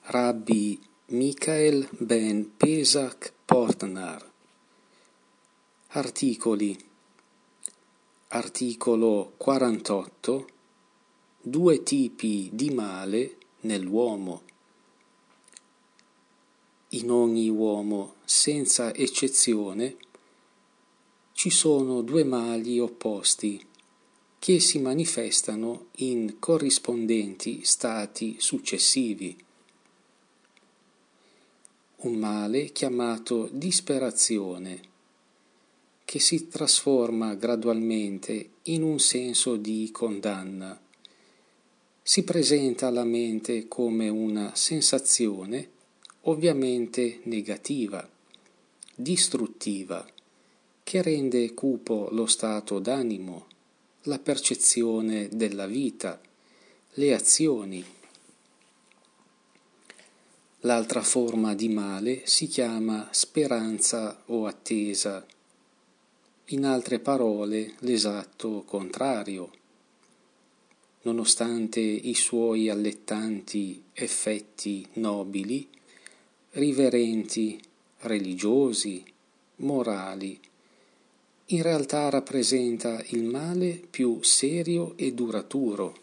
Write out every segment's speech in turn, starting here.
Rabbi Michael ben Pesach Portnar. Articolo 48. Due tipi di male nell'uomo. In ogni uomo, senza eccezione, ci sono due mali opposti che si manifestano in corrispondenti stati successivi. Un male chiamato disperazione, che si trasforma gradualmente in un senso di condanna. Si presenta alla mente come una sensazione ovviamente negativa, distruttiva, che rende cupo lo stato d'animo, la percezione della vita, le azioni. L'altra forma di male si chiama speranza o attesa, in altre parole l'esatto contrario. Nonostante i suoi allettanti effetti nobili, riverenti, religiosi, morali, in realtà rappresenta il male più serio e duraturo.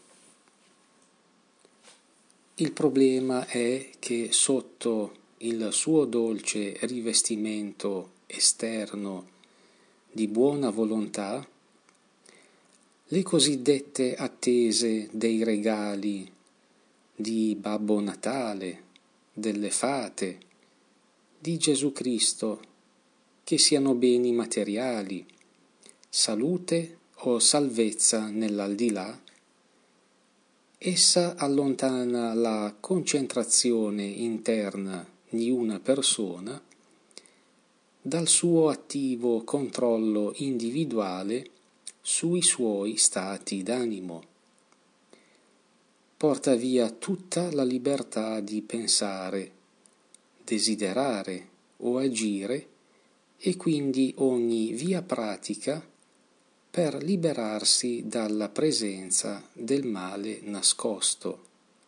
Il problema è che sotto il suo dolce rivestimento esterno di buona volontà, le cosiddette attese dei regali di Babbo Natale, delle fate, di Gesù Cristo, che siano beni materiali, salute o salvezza nell'aldilà, essa allontana la concentrazione interna di una persona dal suo attivo controllo individuale sui suoi stati d'animo. Porta via tutta la libertà di pensare, desiderare o agire e quindi ogni via pratica per liberarsi dalla presenza del male nascosto.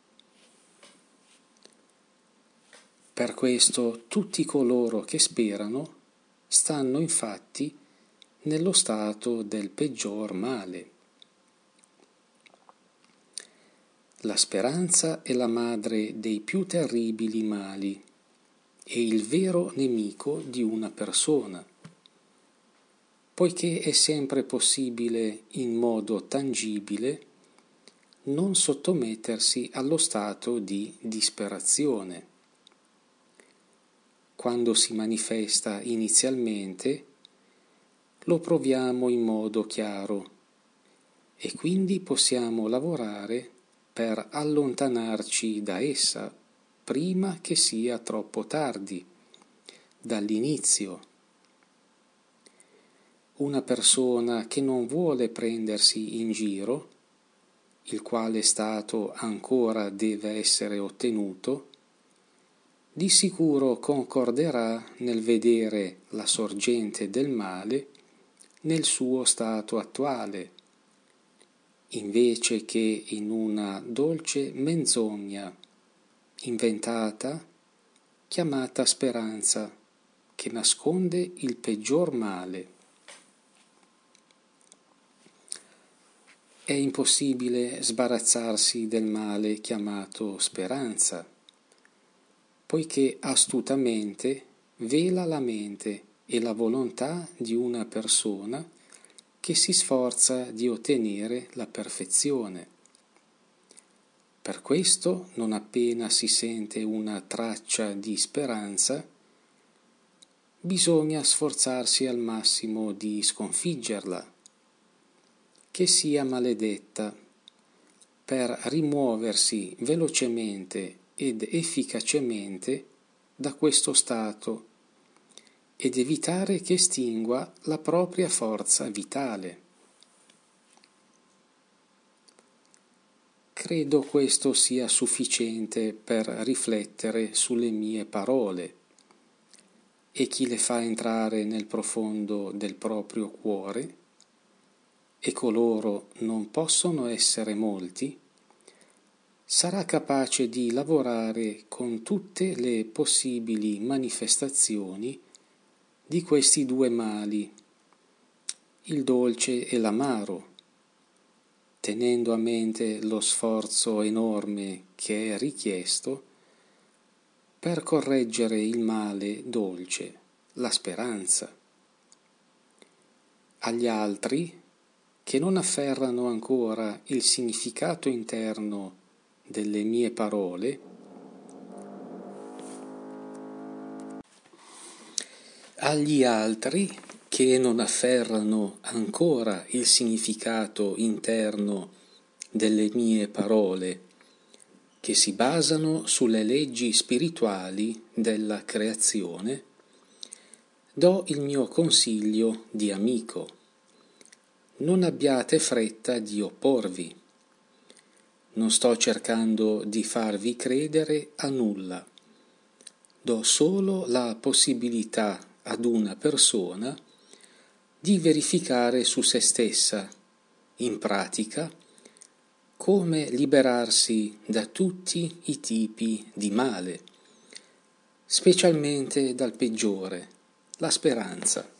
Per questo tutti coloro che sperano stanno infatti nello stato del peggior male. La speranza è la madre dei più terribili mali e il vero nemico di una persona, poiché è sempre possibile in modo tangibile non sottomettersi allo stato di disperazione. Quando si manifesta inizialmente, lo proviamo in modo chiaro e quindi possiamo lavorare per allontanarci da essa prima che sia troppo tardi, dall'inizio. Una persona che non vuole prendersi in giro, il quale stato ancora deve essere ottenuto, di sicuro concorderà nel vedere la sorgente del male nel suo stato attuale, invece che in una dolce menzogna inventata, chiamata speranza, che nasconde il peggior male. È impossibile sbarazzarsi del male chiamato speranza, poiché astutamente vela la mente e la volontà di una persona che si sforza di ottenere la perfezione. Per questo, non appena si sente una traccia di speranza, bisogna sforzarsi al massimo di sconfiggerla, che sia maledetta, per rimuoversi velocemente ed efficacemente da questo stato ed evitare che estingua la propria forza vitale. Credo questo sia sufficiente per riflettere sulle mie parole, e chi le fa entrare nel profondo del proprio cuore, e coloro non possono essere molti, sarà capace di lavorare con tutte le possibili manifestazioni di questi due mali, il dolce e l'amaro, tenendo a mente lo sforzo enorme che è richiesto per correggere il male dolce, la speranza. Agli altri, che non afferrano ancora il significato interno delle mie parole, agli altri che non afferrano ancora il significato interno delle mie parole, che si basano sulle leggi spirituali della creazione, do il mio consiglio di amico. Non abbiate fretta di opporvi. Non sto cercando di farvi credere a nulla. Do solo la possibilità ad una persona di verificare su se stessa, in pratica, come liberarsi da tutti i tipi di male, specialmente dal peggiore, la speranza.